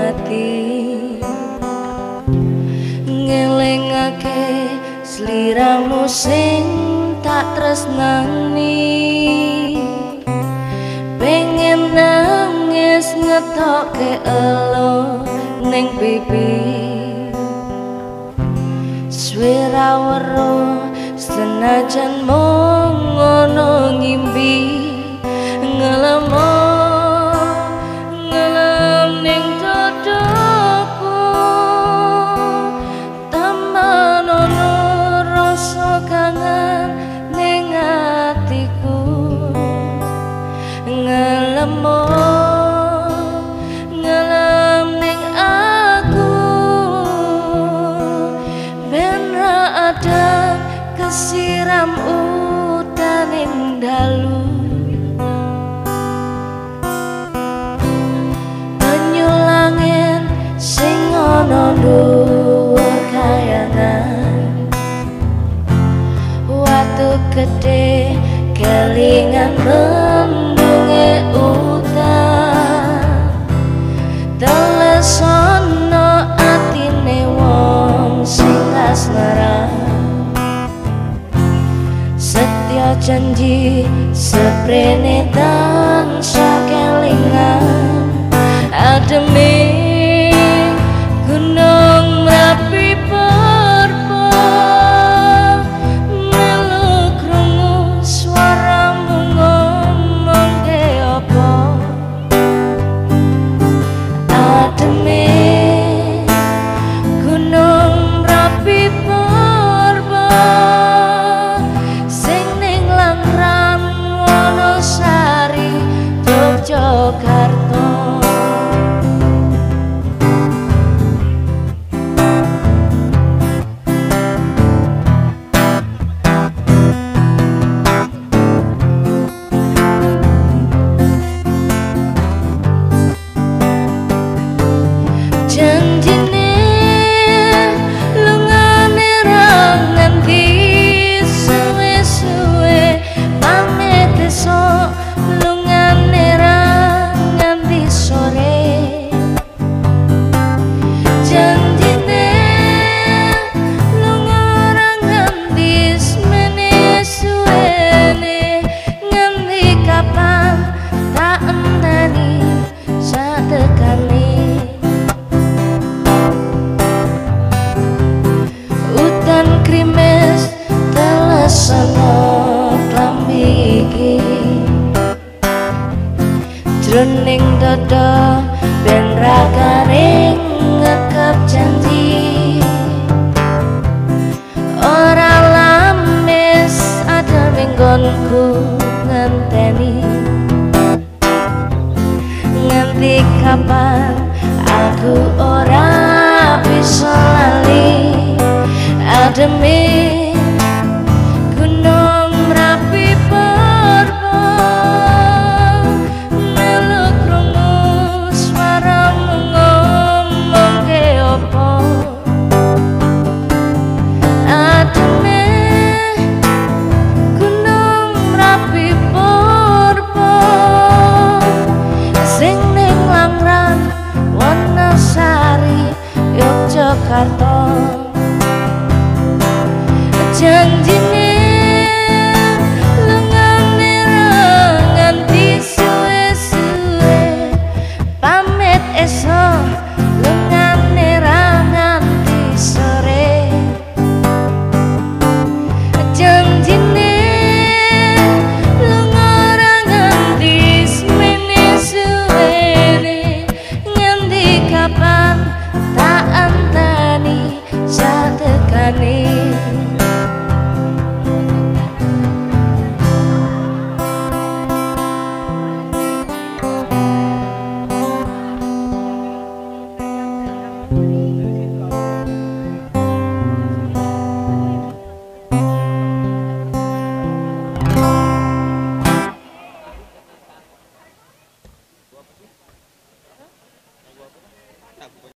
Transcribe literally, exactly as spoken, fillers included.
ati ngelingake sliramu sing tak tresnani pengen nangis ngetokke elo ning pipi swara weruh senajan mung ngono ngimpi ngelemo ngelem ning dadaku taman ono rasa kangen ning atiku ngelemo ngelem ning aku ben ra ada kesiram udan ing dalu banyu langit sing ana dhuwur kayangan watu gedhe kelingan mendunge udan telesono atine wong sing asmara setya janji seprene tansah kelingan ademe gunung merapi perpo melu krungu suaramu ngomong ke apa ademe gunung merapi perpo Yogyakarta janjine lungane ra nganti suwe-suwe pamit esuk lungane ra nganti sore janjine lunga ra nganti semene suwene nganti kapan tak enteni satekane udan krimes telesono klambi iki jroning dada ben ra garing ngekep janji ora lamis ada minggonku ngenteni nganti kapan aku ora bisa lali ademe gunung merapi perpo melu krungu suaramu ngomong ke apa ademe gunung merapi perpo sing ning Langran Wonosari Yogyakarta janjine lungane ra nganti suwe-suwe pamit esuk lungane ra nganti sore janjine lunga ra nganti semene suwene nganti kapan tak anteni satekane